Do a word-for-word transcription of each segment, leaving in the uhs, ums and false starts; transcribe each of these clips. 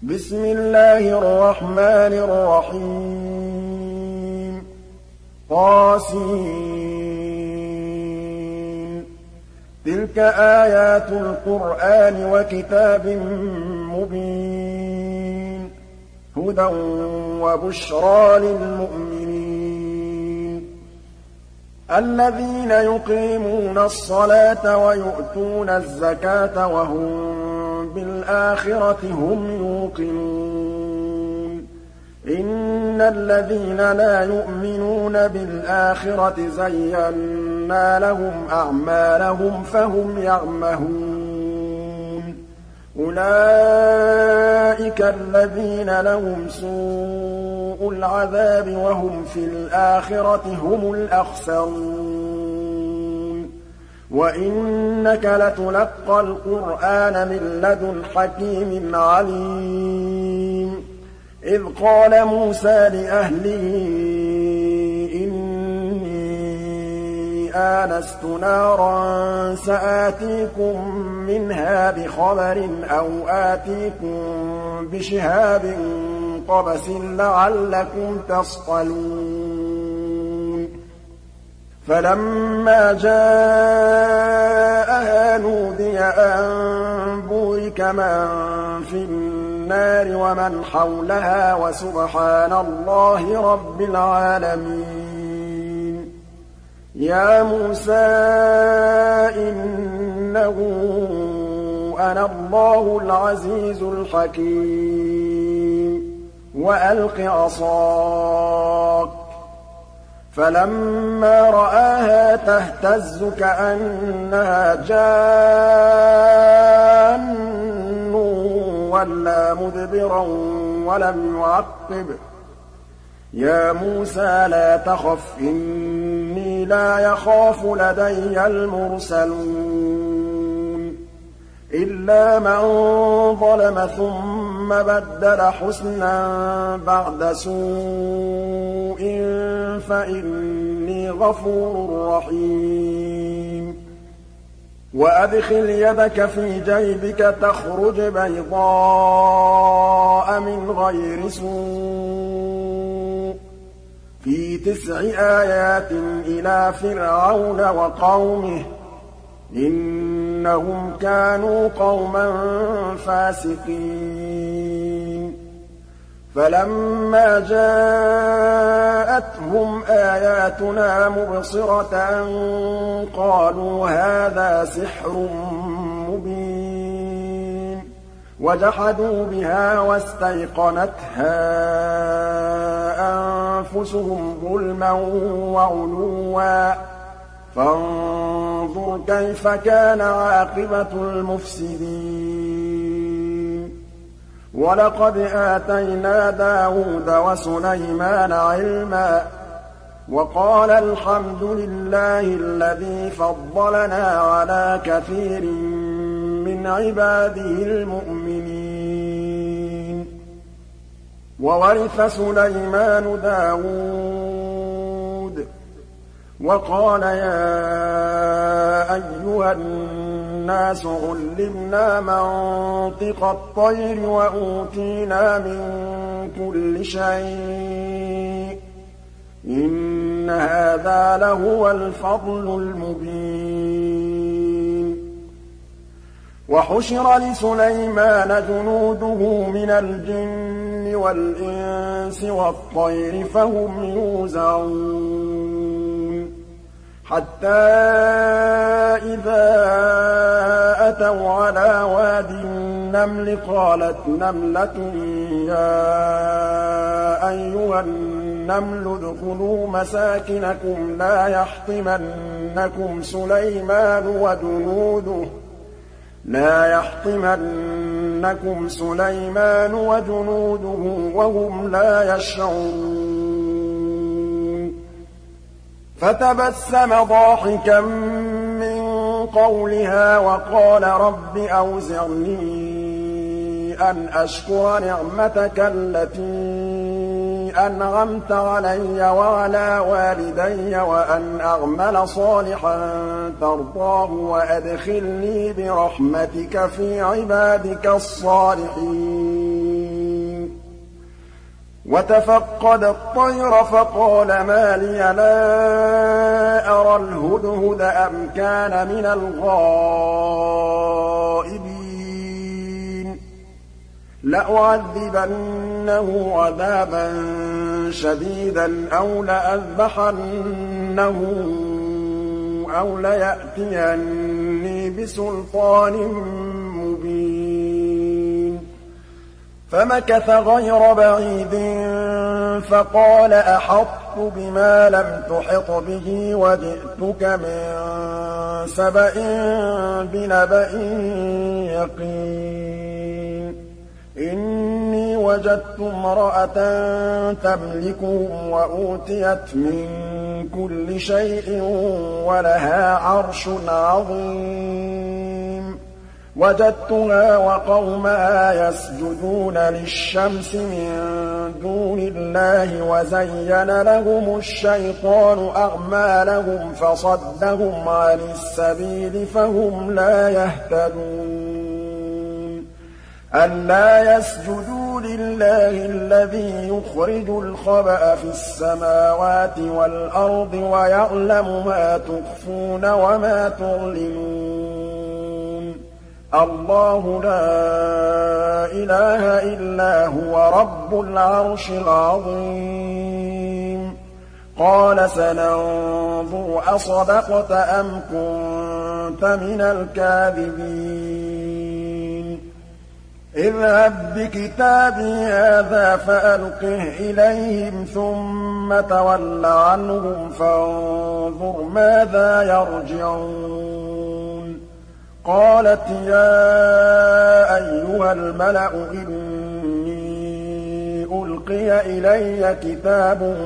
بسم الله الرحمن الرحيم طاسين تلك آيات القرآن وكتاب مبين هدى وبشرى للمؤمنين الذين يقيمون الصلاة ويؤتون الزكاة وهم بالآخرة هم يوقنون إن الذين لا يؤمنون بالآخرة زينا لهم أعمالهم فهم يعمهون أولئك الذين لهم سوء العذاب وهم في الآخرة هم الأخسرون وإنك لتلقى القرآن من لدن حكيم عليم إذ قال موسى لأهله إني آنست نارا سآتيكم منها بخبر أو آتيكم بشهاب قبس لعلكم تصطلون فلما جاءها نودي أن بورك من في النار ومن حولها وسبحان الله رب العالمين يا موسى إنه أنا الله العزيز الحكيم وألق عصاك فلما رآها تهتز كأنها جان ولا مدبرا ولم يعقب يا موسى لا تخف إني لا يخاف لدي المرسلون إلا من ظلم ثم بدل حسنا بعد سوء فإني غفور رحيم وأدخل يدك في جيبك تخرج بيضاء من غير سوء في تسع آيات إلى فرعون وقومه إنهم كانوا قوما فاسقين فلما جاءتهم آياتنا مبصرة قالوا هذا سحر مبين وجحدوا بها واستيقنتها أنفسهم ظلما وعلوا فانظر كيف كان عاقبة المفسدين ولقد آتينا داود وسليمان علما وقال الحمد لله الذي فضلنا على كثير من عباده المؤمنين وورث سليمان داود وقال يا أيها الناس علمنا منطق الطير وأوتينا من كل شيء إن هذا لهو الفضل المبين وحشر لسليمان جنوده من الجن والإنس والطير فهم يوزعون حتى إذا أتوا على وادي النمل قالت نملة يا أيها النمل ادخلوا مساكنكم لا يحطمنكم سليمان وجنوده لا يحطمنكم سليمان وجنوده وهم لا يشعرون فتبسم ضاحكا من قولها وقال رب أوزعني أن أشكر نعمتك التي أنعمت علي وعلى والدي وأن أعمل صالحا ترضاه وأدخلني برحمتك في عبادك الصالحين وَتَفَقَّدَ الطَّيْرَ فَقَالَ مَا لِيَ لَا أَرَى الْهُدْهُدَ أَمْ كَانَ مِنَ الْغَائِبِينَ لَأُعَذِّبَنَّهُ عَذَابًا شَدِيدًا أَوْ لَأَذْبَحَنَّهُ أَوْ لَيَأْتِيَنِّي بِسُلْطَانٍ مُّبِينٍ فَمَكَثَ غَيْرَ بَعِيدٍ فَقَالَ أَحَطتُ بِمَا لَمْ تُحِطْ بِهِ وَجِئْتُكَ مِن سَبَإٍ بِنَبَإٍ يَقِينٍ إِنِّي وَجَدتُّ امْرَأَةً تَمْلِكُهُمْ وَأُوتِيَتْ مِن كُلِّ شَيْءٍ وَلَهَا عَرْشٌ عَظِيمٌ وَجَدتُّهَا وَقَوْمَهَا يَسْجُدُونَ لِلشَّمْسِ مِن دُونِ اللَّهِ وَزَيَّنَ لَهُمُ الشَّيْطَانُ أَعْمَالَهُمْ فَصَدَّهُمْ عَنِ السَّبِيلِ فَهُمْ لَا يَهْتَدُونَ أَلَّا يَسْجُدُوا لِلَّهِ الَّذِي يُخْرِجُ الْخَبَءَ فِي السَّمَاوَاتِ وَالْأَرْضِ وَيَعْلَمُ مَا تُخْفُونَ وَمَا تُعْلِنُونَ اللَّهُ لَا إِلَٰهَ إِلَّا هُوَ رَبُّ الْعَرْشِ الْعَظِيمِ قَالَ سَنَنظُرُ أَصَدَقْتَ أَمْ كُنتَ مِنَ الْكَاذِبِينَ اذْهَب بِّكِتَابِي هَٰذَا فَأَلْقِهْ إِلَيْهِمْ ثُمَّ تَوَلَّ عَنْهُمْ فَانظُرْ مَاذَا يَرْجِعُونَ قَالَتْ يَا أَيُّهَا الْمَلَأُ إِنِّي أُلْقِيَ إِلَيَّ كِتَابٌ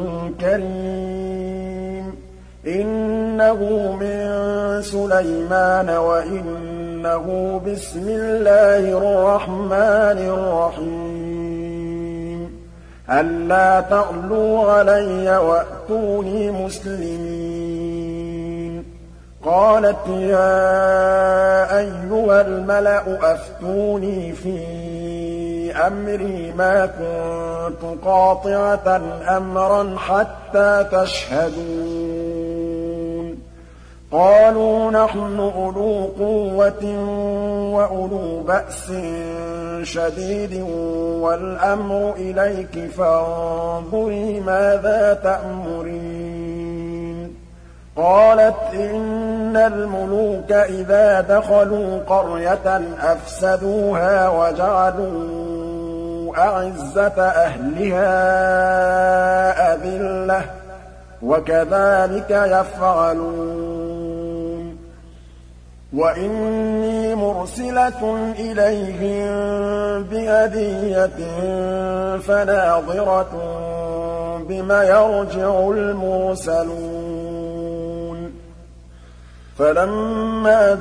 كَرِيمٌ إِنَّهُ مِن سُلَيْمَانَ وَإِنَّهُ بِسْمِ اللَّهِ الرَّحْمَٰنِ الرَّحِيمِ أَلَّا تَعْلُوا عَلَيَّ وَأْتُونِي مُسْلِمِينَ قَالَتْ يَا أَيُّهَا الْمَلَأُ أَفْتُونِي فِي أَمْرِي مَا كُنتُ قَاطِعَةً أَمْرًا حَتَّىٰ تَشْهَدُونَ قَالُوا نَحْنُ أُولُو قُوَّةٍ وَأُولُو بَأْسٍ شَدِيدٍ وَالْأَمْرُ إِلَيْكِ فَانظُرِي مَاذَا تَأْمُرِينَ قَالَتْ إِنَّ الْمُلُوكَ إِذَا دَخَلُوا قَرْيَةً أَفْسَدُوهَا وَجَعَلُوا أَعِزَّةَ أَهْلِهَا أَذِلَّةً ۖ وَكَذَٰلِكَ يَفْعَلُونَ وَإِنِّي مُرْسِلَةٌ إِلَيْهِم بِهَدِيَّةٍ فَنَاظِرَةٌ بِمَ يَرْجِعُ الْمُرْسَلُونَ فَلَمَّا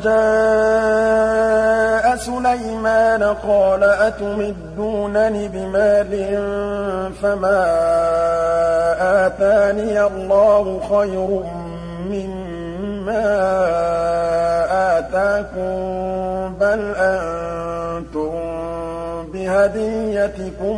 جَاءَ سُلَيْمَانَ قَالَ أَتُمِدُّونَنِ بِمَالٍ فَمَا آتَانِيَ اللَّهُ خَيْرٌ مِّمَّا آتَاكُم بَلْ أَنتُم بِهَدِيَّتِكُمْ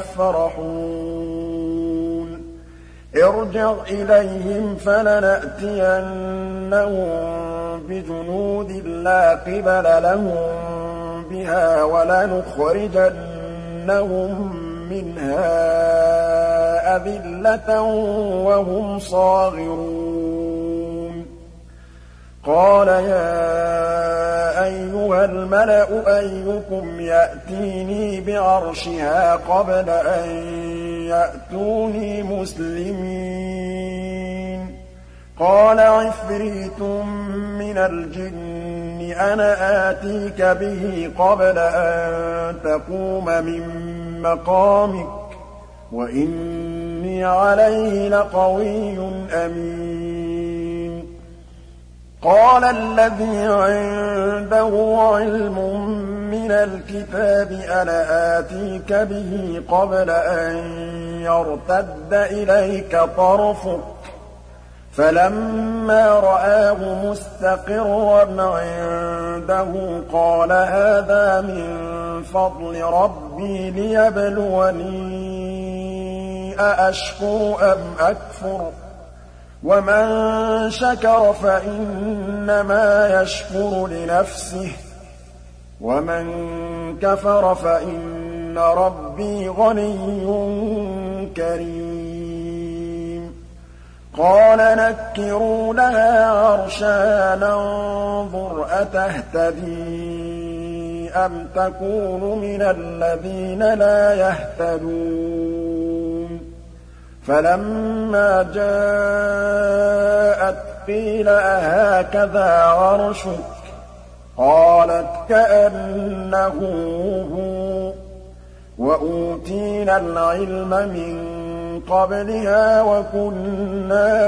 تَفْرَحُونَ ارْجِعْ إِلَيْهِمْ فَلَنَأْتِيَنَّهُم بِجُنُودٍ لَّا قِبَلَ لَهُم بِهَا وَلَنُخْرِجَنَّهُم مِّنْهَا أَذِلَّةً وَهُمْ صَاغِرُونَ قَالَ يَا أَيُّهَا الْمَلَأُ أَيُّكُمْ يَأْتِينِي بِعَرْشِهَا قَبْلَ أَن يَأْتُونِي مُسْلِمِينَ قَالَ عِفْرِيتٌ مِّنَ الْجِنِّ أَنَا آتِيكَ بِهِ قَبْلَ أَن تَقُومَ مِن مَّقَامِكَ وَإِنِّي عَلَيْهِ لَقَوِيٌّ أَمِينٌ قَالَ الَّذِي عِندَهُ عِلْمٌ مِّنَ الْكِتَابِ أَنَا آتِيكَ بِهِ قَبْلَ أَن يَرْتَدَّ إِلَيْكَ طَرْفُكَ فَلَمَّا رَآهُ مُسْتَقِرًّا عِندَهُ قَالَ هَٰذَا مِن فَضْلِ رَبِّي لِيَبْلُوَنِي أأشكر أم أكفر ومن شكر فإنما يشكر لنفسه ومن كفر فإن ربي غني كريم قال نكروا لها عرشها ننظر أتهتدي أم تكون من الذين لا يهتدون فلما جاءت قيل أهكذا عرشك قالت كأنه هو وأوتينا العلم من قبلها وكنا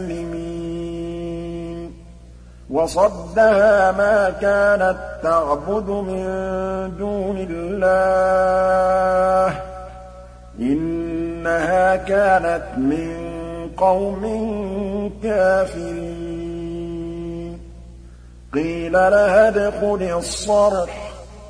مسلمين وصدها ما كانت تعبد من دون الله إنها كانت من قوم كافرين قيل لها ادخلي الصرح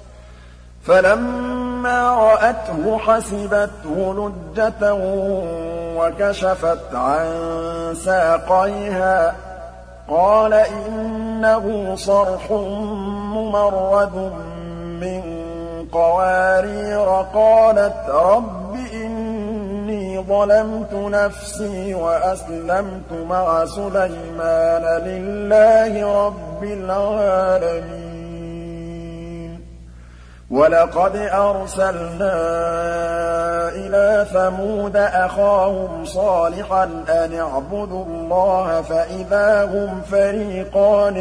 فلما رأته حسبته لجة وكشفت عن ساقيها قال إنه صرح ممرد من قوارير قالت رب إني ظلمت نفسي وأسلمت مع سليمان لله رب العالمين ولقد أرسلنا إلى ثمود أخاهم صالحا أن اعبدوا الله فإذا هم فريقان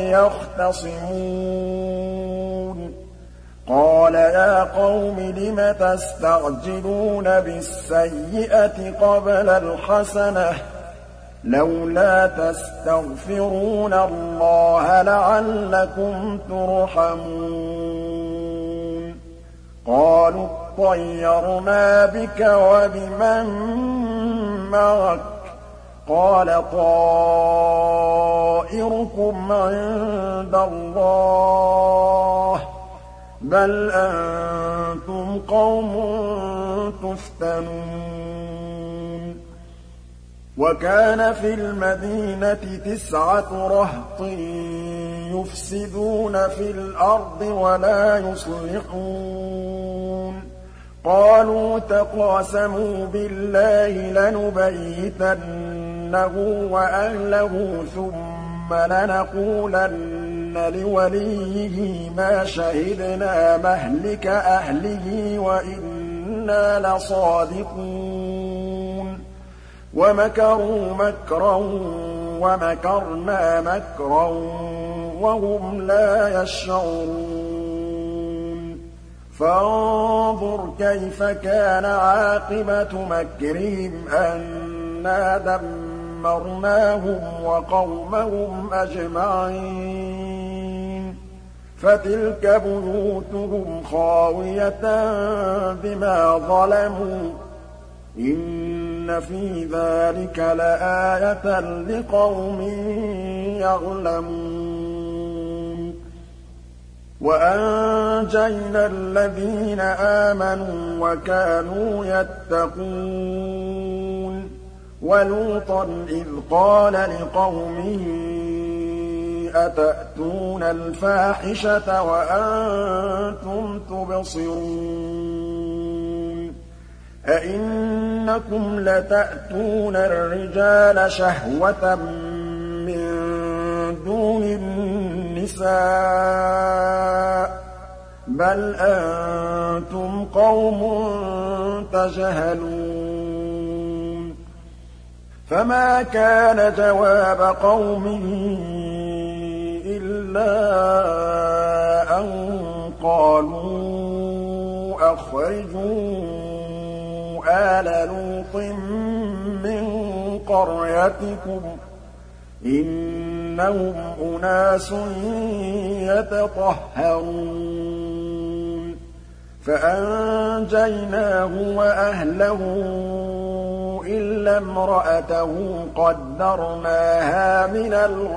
يختصمون قال يا قوم لم تستعجلون بالسيئة قبل الحسنة لولا تستغفرون الله لعلكم ترحمون قالوا اطيرنا بك وبمن معك قال طائركم عند الله بل أنتم قوم تفتنون وكان في المدينة تسعة رهط يفسدون في الأرض ولا يصلحون قالوا تقاسموا بالله لنبيتنه وأهله ثم لنقولن لوليه ما شهدنا مهلك أهله وإنا لصادقون ومكروا مكرا ومكرنا مكرا وهم لا يشعرون فانظر كيف كان عاقبة مكرهم أنا دمرناهم وقومهم أجمعين فتلك بيوتهم خاوية بما ظلموا إن في ذلك لآية لقوم يعلمون وأنجينا الذين آمنوا وكانوا يتقون ولوطا إذ قال لقومه أتأتون الفاحشة وأنتم تبصرون أئنكم لتأتون الرجال شهوة من دون النساء بل أنتم قوم تجهلون فما كان جواب قومه إلا أن قالوا أخرجوا آل لوط من قريتكم إنهم أناس يتطهرون فأنجيناه وأهله إلا امرأته قدرناها من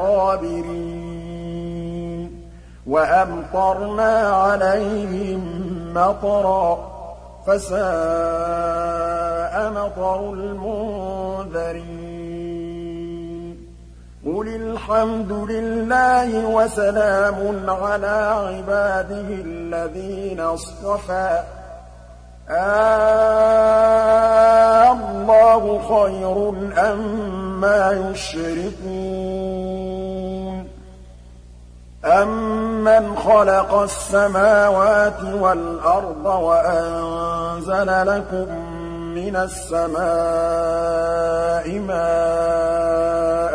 الغابرين وأمطرنا عليهم مطرا فساء مطر المنذرين قل الحمد لله وسلام على عباده الذين اصطفى آلله خير أما يشركون أَمَّنْ خَلَقَ السَّمَاوَاتِ وَالْأَرْضَ وَأَنزَلَ لَكُم مِّنَ السَّمَاءِ مَاءً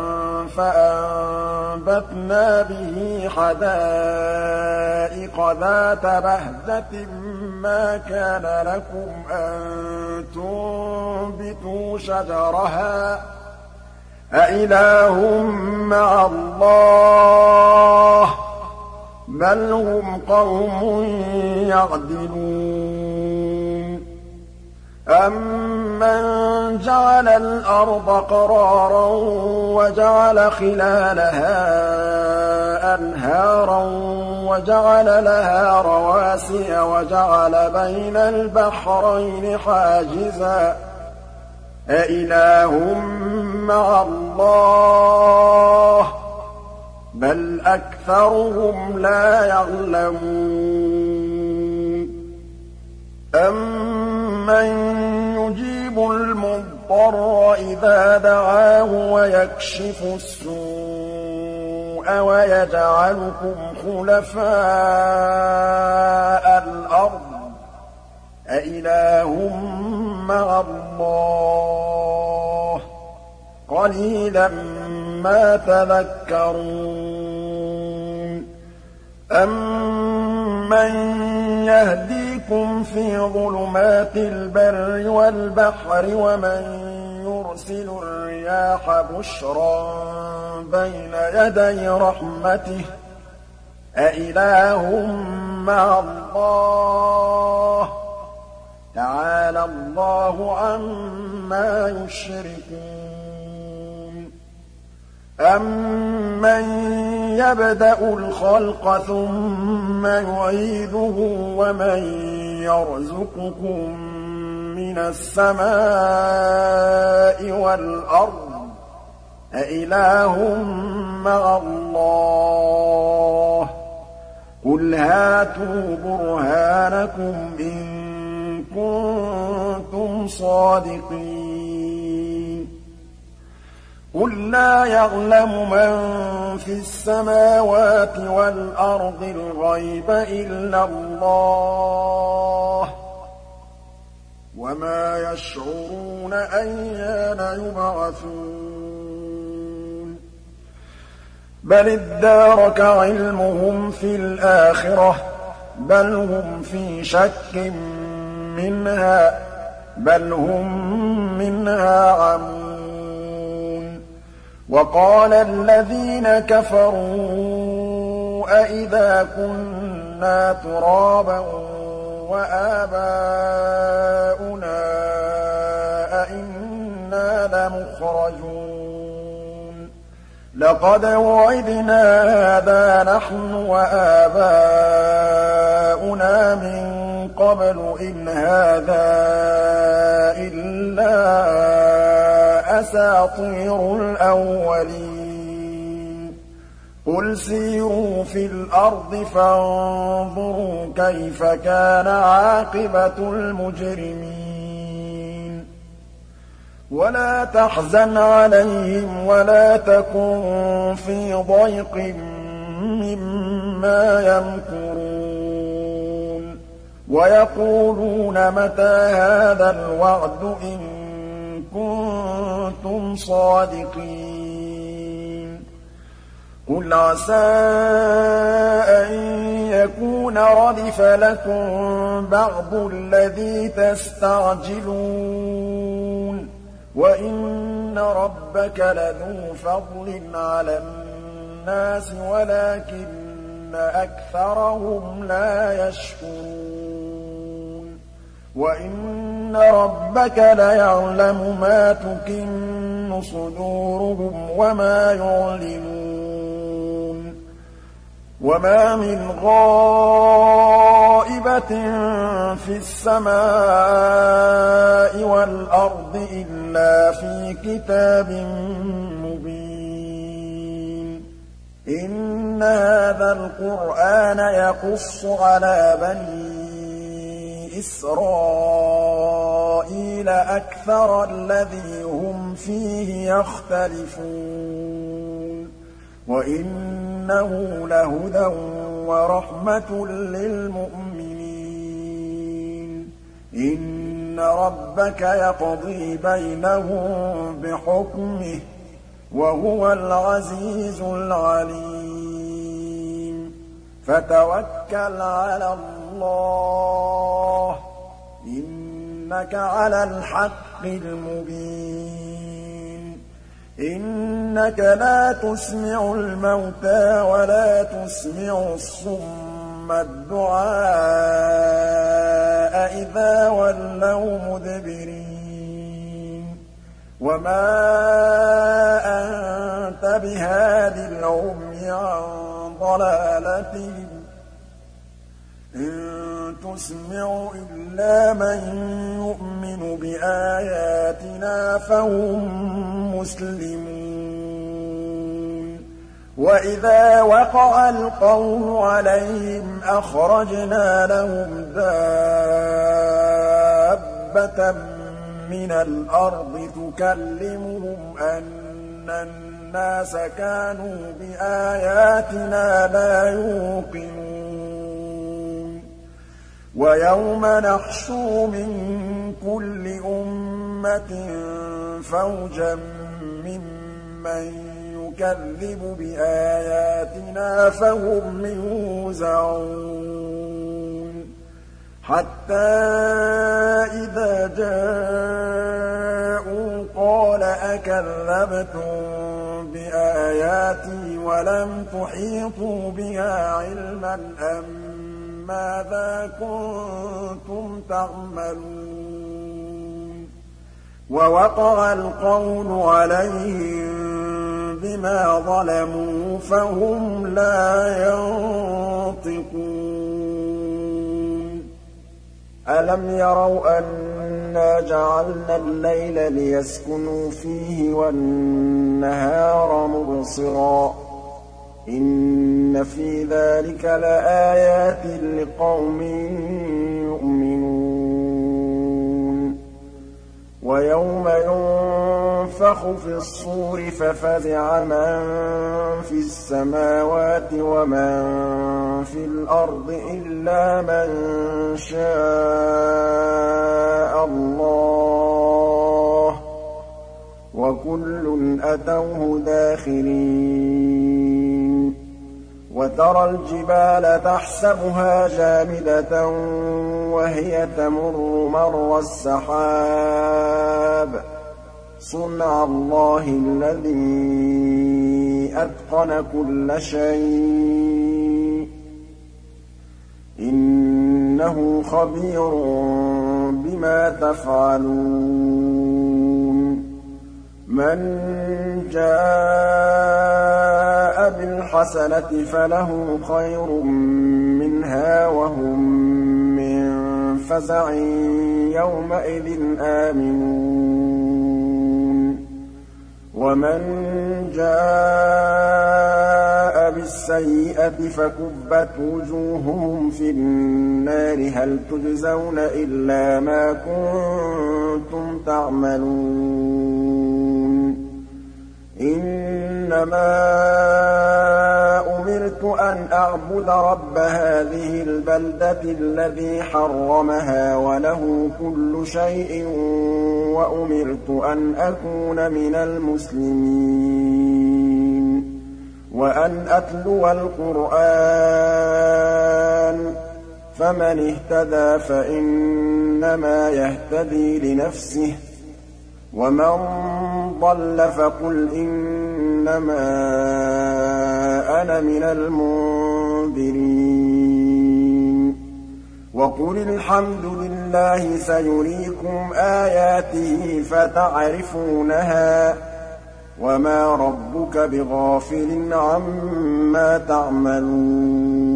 فَأَنبَتْنَا بِهِ حَدَائِقَ ذَاتَ بَهْجَةٍ مَّا كَانَ لَكُمْ أَن تُنبِتُوا شَجَرَهَا أَإِلَٰهٌ مَّعَ اللَّهِ ۚ بَلْ هُمْ قَوْمٌ يَعْدِلُونَ أَمَّن جَعَلَ الْأَرْضَ قَرَارًا وَجَعَلَ خِلَالَهَا أَنْهَارًا وَجَعَلَ لَهَا رَوَاسِيَ وَجَعَلَ بَيْنَ الْبَحْرَيْنِ حَاجِزًا أَإِلَٰهٌ مَّعَ اللَّهِ ۚ بَلْ أَكْثَرُهُمْ لَا يَعْلَمُونَ أَمَّن يُجِيبُ الْمُضْطَرَّ إِذَا دَعَاهُ وَيَكْشِفُ السُّوءَ وَيَجْعَلُكُمْ خُلَفَاءَ الْأَرْضِ أَإِلَٰهٌ مَّعَ اللَّهِ ۚ قَلِيلًا مَّا تَذَكَّرُونَ أَمَّن يَهْدِيكُمْ فِي ظُلُمَاتِ الْبَرِّ وَالْبَحْرِ وَمَن يُرْسِلُ الرِّيَاحَ بُشْرًا بَيْنَ يَدَيْ رَحْمَتِهِ أَإِلَٰهٌ مَّعَ اللَّهِ ۚ تَعَالَى اللَّهُ عَمَّا يُشْرِكُونَ أَمَّن يَبْدَأُ الْخَلْقَ ثُمَّ يُعِيدُهُ وَمَن يَرْزُقُكُم مِّنَ السَّمَاءِ وَالْأَرْضِ أَإِلَٰهٌ مَّعَ اللَّهِ ۚ قُلْ هَاتُوا بُرْهَانَكُمْ إِن كُنتُمْ صَادِقِينَ قُل لَّا يَعْلَمُ مَن فِي السَّمَاوَاتِ وَالْأَرْضِ الْغَيْبَ إِلَّا اللَّهُ ۚ وَمَا يَشْعُرُونَ أَيَّانَ يُبْعَثُونَ بَلِ ادَّارَكَ عِلْمُهُمْ فِي الْآخِرَةِ ۚ بَلْ هُمْ فِي شَكٍّ مِّنْهَا ۖ بَلْ هُم مِّنْهَا عَمُونَ وَقَالَ الَّذِينَ كَفَرُوا أَإِذَا كُنَّا تُرَابًا وَآبَاؤُنَا أَإِنَّا لَمُخْرَجُونَ لَقَدْ وُعِدْنَا هَٰذَا نَحْنُ وَآبَاؤُنَا مِن قَبْلُ إِنْ هَٰذَا إِلَّا أَسَاطِيرُ الْأَوَّلِينَ قُلْ سِيرُوا فِي الْأَرْضِ فَانظُرُوا كَيْفَ كَانَ عَاقِبَةُ الْمُجْرِمِينَ وَلَا تَحْزَنْ عَلَيْهِمْ وَلَا تَكُن فِي ضَيْقٍ مِّمَّا يَمْكُرُونَ وَيَقُولُونَ مَتَىٰ هَٰذَا الْوَعْدُ إِن كُنتُمْ صَادِقِينَ قُلْ عَسَىٰ أَن يَكُونَ رَدِفَ لَكُم بَعْضُ الَّذِي تَسْتَعْجِلُونَ وَإِنَّ رَبَّكَ لَذُو فَضْلٍ عَلَى النَّاسِ وَلَٰكِنَّ أَكْثَرَهُمْ لَا يَشْكُرُونَ وَإِنَّ رَبَّكَ لَيَعْلَمُ مَا تُكِنُّ صُدُورُهُمْ وَمَا يُعْلِنُونَ وَمَا مِنْ غَائِبَةٍ فِي السَّمَاءِ وَالْأَرْضِ إِلَّا فِي كِتَابٍ مُّبِينٍ إِنَّ هَٰذَا الْقُرْآنَ يَقُصُّ عَلَىٰ بَنِي إِسْرَائِيلَ أَكْثَرَ الَّذِي هُمْ فِيهِ يَخْتَلِفُونَ وَإِنَّهُ لَهُدًى وَرَحْمَةٌ لِّلْمُؤْمِنِينَ إِنَّ رَبَّكَ يَقْضِي بَيْنَهُم بِحُكْمِهِ ۚ وَهُوَ الْعَزِيزُ الْعَلِيمُ فَتَوَكَّلْ عَلَى اللَّهِ ۖ إِنَّكَ عَلَى الْحَقِّ الْمُبِينِ إِنَّكَ لَا تُسْمِعُ الْمَوْتَىٰ وَلَا تُسْمِعُ الصُّمَّ الدُّعَاءَ إِذَا وَلَّوْا مُدْبِرِينَ وَمَا أَنتَ بِهَادِ الْعُمْيِ عَن ضَلَالَتِهِمْ ۖ إِن تُسْمِعُ إِلَّا مَن يُؤْمِنُ بِآيَاتِنَا فَهُم مُّسْلِمُونَ وَإِذَا وَقَعَ الْقَوْلُ عَلَيْهِمْ أَخْرَجْنَا لَهُمْ دَابَّةً مِّنَ الْأَرْضِ تُكَلِّمُهُمْ أَنَّ النَّاسَ كَانُوا بِآيَاتِنَا لَا يُوقِنُونَ وَيَوْمَ نَحْشُرُ مِن كُلِّ أُمَّةٍ فَوْجًا مِّمَّن يُكَذِّبُ بِآيَاتِنَا فَهُمْ يُوزَعُونَ حَتَّىٰ إِذَا جَاءُوا قَالَ أَكَذَّبْتُم بِآيَاتِي وَلَمْ تُحِيطُوا بِهَا عِلْمًا أَم ماذا كنتم تعملون ووقع القول عليهم بما ظلموا فهم لا ينطقون ألم يروا أنا جعلنا الليل ليسكنوا فيه والنهار مبصرا إِنَّ فِي ذَٰلِكَ لَآيَاتٍ لِّقَوْمٍ يُؤْمِنُونَ وَيَوْمَ يُنفَخُ فِي الصُّورِ فَفَزِعَ مَن فِي السَّمَاوَاتِ وَمَن فِي الْأَرْضِ إِلَّا مَن شَاءَ اللَّهُ ۚ وَكُلٌّ أَتَوْهُ دَاخِرِينَ وَتَرَى الْجِبَالَ تَحْسَبُهَا جَامِدَةً وَهِيَ تَمُرُّ مَرَّ السَّحَابِ ۚ صُنْعَ اللَّهِ الَّذِي أَتْقَنَ كُلَّ شَيْءٍ ۚ إِنَّهُ خَبِيرٌ بِمَا تَفْعَلُونَ مَن جَاءَ بِالْحَسَنَةِ فَلَهُ خَيْرٌ مِّنْهَا وَهُم مِّن فَزَعٍ يَوْمَئِذٍ آمِنُونَ وَمَن جَاءَ بِالسَّيِّئَةِ فَكُبَّتْ وُجُوهُهُمْ فِي النَّارِ هَلْ تُجْزَوْنَ إِلَّا مَا كُنتُمْ تَعْمَلُونَ إِنَّمَا أُمِرْتُ أَنْ أَعْبُدَ رَبَّ هَٰذِهِ الْبَلْدَةِ الَّذِي حَرَّمَهَا وَلَهُ كُلُّ شَيْءٍ وَأُمِرْتُ أَنْ أَكُونَ مِنَ الْمُسْلِمِينَ وَأَنْ أَتْلُوَ الْقُرْآنَ فَمَنِ اهْتَدَىٰ فَإِنَّمَا يَهْتَدِي لِنَفْسِهِ وَمَن ضَلَّ فَقُلْ إِنَّمَا أَنَا مِنَ الْمُنذِرِينَ وَقُلِ الْحَمْدُ لِلَّهِ سَيُرِيكُمْ آيَاتِهِ فَتَعْرِفُونَهَا ۚ وَمَا رَبُّكَ بِغَافِلٍ عَمَّا تَعْمَلُونَ